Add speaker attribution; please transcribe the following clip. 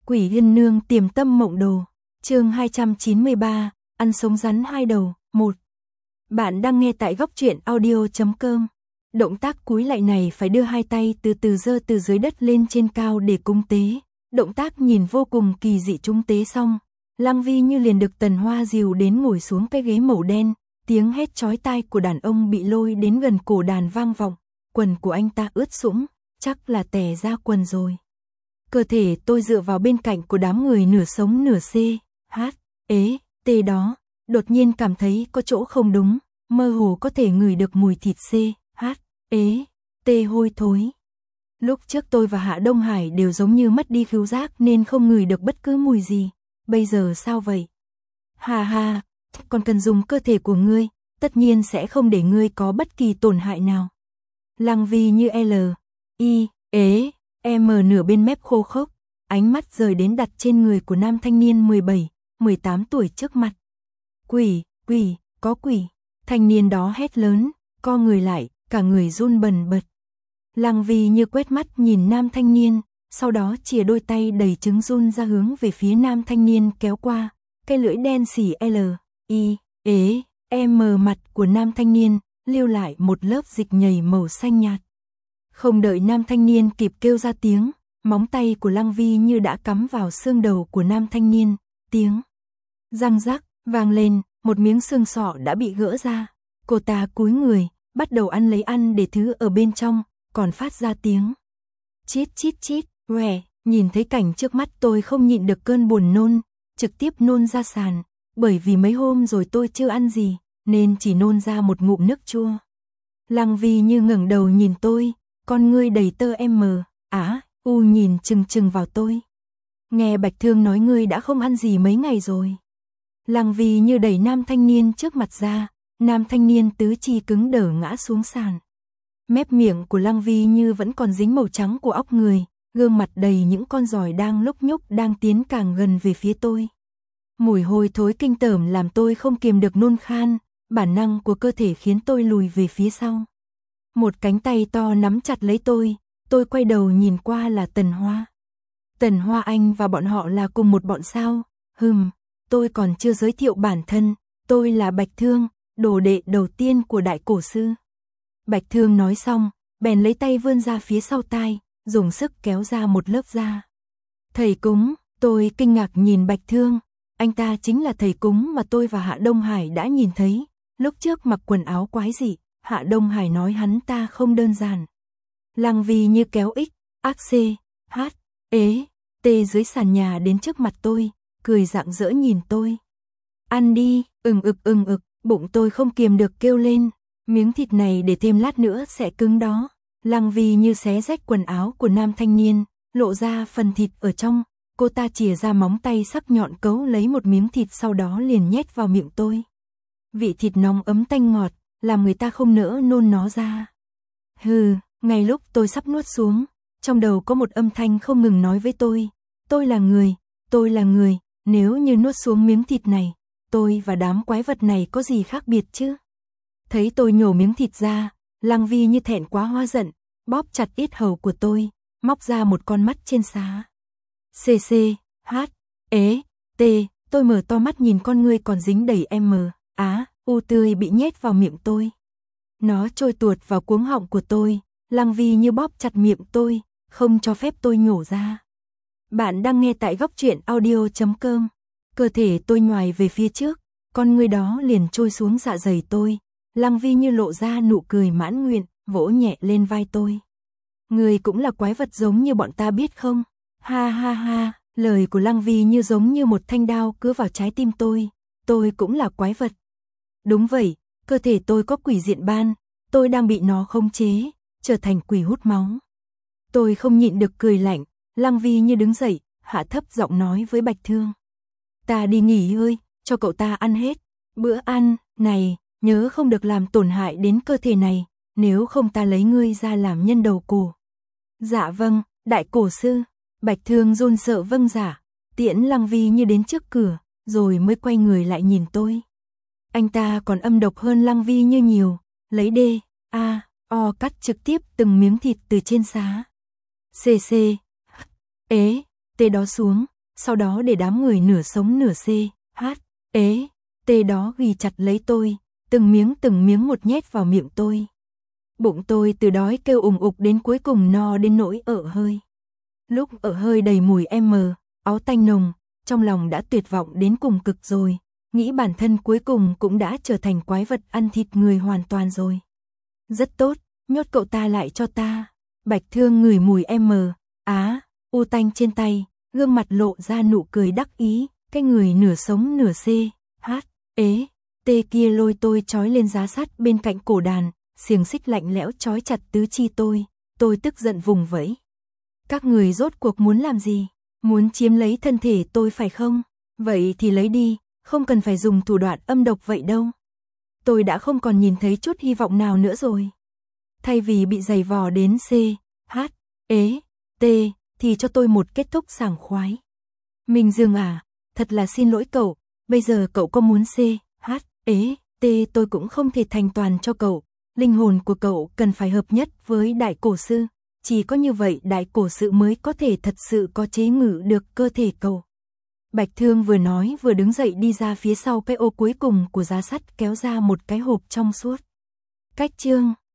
Speaker 1: Quỷ Yên Nương Tiềm Tâm Mộng Đồ, chương 293, ăn sống rắn hai đầu, 1. Bạn đang nghe tại góc truyện audio.com. Động tác cúi lạy này phải đưa hai tay từ từ giơ từ dưới đất lên trên cao để cúng tế. Động tác nhìn vô cùng kỳ dị. Cúng tế xong, Lăng Vi Như liền được Tần Hoa dìu đến ngồi xuống cái ghế màu đen. Tiếng hét chói tai của đàn ông bị lôi đến gần cổ đàn vang vọng. Quần của anh ta ướt sũng, chắc là tè ra quần rồi. Cơ thể tôi dựa vào bên cạnh của đám người nửa sống nửa CHT đó, đột nhiên cảm thấy có chỗ không đúng, mơ hồ có thể ngửi được mùi thịt CHT hôi thối. Lúc trước tôi và Hạ Đông Hải đều giống như mất đi khứu giác nên không ngửi được bất cứ mùi gì, bây giờ sao vậy? Hà hà, còn cần dùng cơ thể của ngươi, tất nhiên sẽ không để ngươi có bất kỳ tổn hại nào. Lăng Vi Như nửa bên mép khô khốc, ánh mắt rời đến đặt trên người của nam thanh niên 17-18 tuổi trước mặt. Quỷ, có quỷ. Thanh niên đó hét lớn, co người lại, cả người run bần bật. Lăng Vi Như quét mắt nhìn nam thanh niên, sau đó chìa đôi tay đầy trứng run ra hướng về phía nam thanh niên kéo qua, cái lưỡi đen xỉ mặt của nam thanh niên, lưu lại một lớp dịch nhầy màu xanh nhạt. Không đợi nam thanh niên kịp kêu ra tiếng, móng tay của Lăng Vi Như đã cắm vào xương đầu của nam thanh niên, tiếng răng rắc vang lên, một miếng xương sọ đã bị gỡ ra. Cô ta cúi người, bắt đầu ăn để thứ ở bên trong, còn phát ra tiếng chít chít chít, rè. Nhìn thấy cảnh trước mắt tôi không nhịn được cơn buồn nôn, trực tiếp nôn ra sàn, bởi vì mấy hôm rồi tôi chưa ăn gì, nên chỉ nôn ra một ngụm nước chua. Lăng Vi Như ngẩng đầu nhìn tôi, con ngươi đầy tơ nhìn chừng vào tôi. Nghe Bạch Thương nói ngươi đã không ăn gì mấy ngày rồi. Lăng Vi Như đẩy nam thanh niên trước mặt ra, nam thanh niên tứ chi cứng đờ ngã xuống sàn. Mép miệng của Lăng Vi Như vẫn còn dính màu trắng của óc người, gương mặt đầy những con giòi đang lúc nhúc đang tiến càng gần về phía tôi. Mùi hôi thối kinh tởm làm tôi không kiềm được nôn khan, bản năng của cơ thể khiến tôi lùi về phía sau. Một cánh tay to nắm chặt lấy tôi quay đầu nhìn qua là Tần Hoa. Tần Hoa anh và bọn họ là cùng một bọn sao? Tôi còn chưa giới thiệu bản thân, tôi là Bạch Thương, đồ đệ đầu tiên của Đại Cổ Sư. Bạch Thương nói xong, bèn lấy tay vươn ra phía sau tai, dùng sức kéo ra một lớp da. Thầy cúng, tôi kinh ngạc nhìn Bạch Thương, anh ta chính là thầy cúng mà tôi và Hạ Đông Hải đã nhìn thấy, lúc trước mặc quần áo quái dị, Hạ Đông Hải nói hắn ta không đơn giản. Lăng Vi Như kéo dưới sàn nhà đến trước mặt tôi, cười rạng rỡ nhìn tôi. Ăn đi, ực, bụng tôi không kiềm được kêu lên, miếng thịt này để thêm lát nữa sẽ cứng đó. Lăng Vi Như xé rách quần áo của nam thanh niên, lộ ra phần thịt ở trong, cô ta chìa ra móng tay sắc nhọn cấu lấy một miếng thịt sau đó liền nhét vào miệng tôi. Vị thịt nóng ấm tanh ngọt, làm người ta không nỡ nôn nó ra. Ngay lúc tôi sắp nuốt xuống, trong đầu có một âm thanh không ngừng nói với tôi là người, nếu như nuốt xuống miếng thịt này, tôi và đám quái vật này có gì khác biệt chứ? Thấy tôi nhổ miếng thịt ra, Lăng Vi Như thẹn quá hóa giận, bóp chặt yết hầu của tôi, móc ra một con mắt trên xá. Tôi mở to mắt nhìn con ngươi còn dính đầy tươi bị nhét vào miệng tôi. Nó trôi tuột vào cuống họng của tôi, Lăng Vi Như bóp chặt miệng tôi, không cho phép tôi nhổ ra. Bạn đang nghe tại góc truyện audio.com. Cơ thể tôi nhoài về phía trước, con ngươi đó liền trôi xuống dạ dày tôi. Lăng Vi Như lộ ra nụ cười mãn nguyện, vỗ nhẹ lên vai tôi. Ngươi cũng là quái vật giống như bọn ta biết không? Ha, lời của Lăng Vi Như giống như một thanh đao cứa vào trái tim tôi cũng là quái vật. Đúng vậy, cơ thể tôi có quỷ diện ban, tôi đang bị nó khống chế, trở thành quỷ hút máu. Tôi không nhịn được cười lạnh, Lăng Vi Như đứng dậy, hạ thấp giọng nói với Bạch Thương. Ta đi nghỉ ngơi, cho cậu ta ăn hết. Bữa ăn này, nhớ không được làm tổn hại đến cơ thể này, nếu không ta lấy ngươi ra làm nhân đầu cổ. Dạ vâng, Đại Cổ Sư. Bạch Thương run sợ vâng dạ, tiễn Lăng Vi Như đến trước cửa, rồi mới quay người lại nhìn tôi. Anh ta còn âm độc hơn Lăng Vi Như nhiều, lấy cắt trực tiếp từng miếng thịt từ trên xá. T đó xuống, sau đó để đám người nửa sống nửa xê, hát, ế, tê đó ghi chặt lấy tôi, từng miếng một nhét vào miệng tôi. Bụng tôi từ đói kêu ùng ục đến cuối cùng no đến nỗi ợ hơi. Lúc ợ hơi đầy mùi áo tanh nồng, trong lòng đã tuyệt vọng đến cùng cực rồi, nghĩ bản thân cuối cùng cũng đã trở thành quái vật ăn thịt người hoàn toàn rồi. Rất tốt, nhốt cậu ta lại cho ta. Bạch Thương ngửi mùi u tanh trên tay, gương mặt lộ ra nụ cười đắc ý, cái người nửa sống nửa xê, hát, ế, tê kia lôi tôi trói lên giá sắt bên cạnh cổ đàn, xiềng xích lạnh lẽo trói chặt tứ chi tôi tức giận vùng vẫy. Các người rốt cuộc muốn làm gì? Muốn chiếm lấy thân thể tôi phải không? Vậy thì lấy đi, không cần phải dùng thủ đoạn âm độc vậy đâu. Tôi đã không còn nhìn thấy chút hy vọng nào nữa rồi. Thay vì bị giày vò đến C, H, ế, T, thì cho tôi một kết thúc sảng khoái. Minh Dương à, thật là xin lỗi cậu, bây giờ cậu có muốn C, H, ế, T tôi cũng không thể thành toàn cho cậu. Linh hồn của cậu cần phải hợp nhất với đại cổ sư. Chỉ có như vậy đại cổ sự mới có thể thật sự có chế ngự được cơ thể cậu. Bạch Thương vừa nói vừa đứng dậy đi ra phía sau cái ô cuối cùng của giá sắt kéo ra một cái hộp trong suốt. Cách chương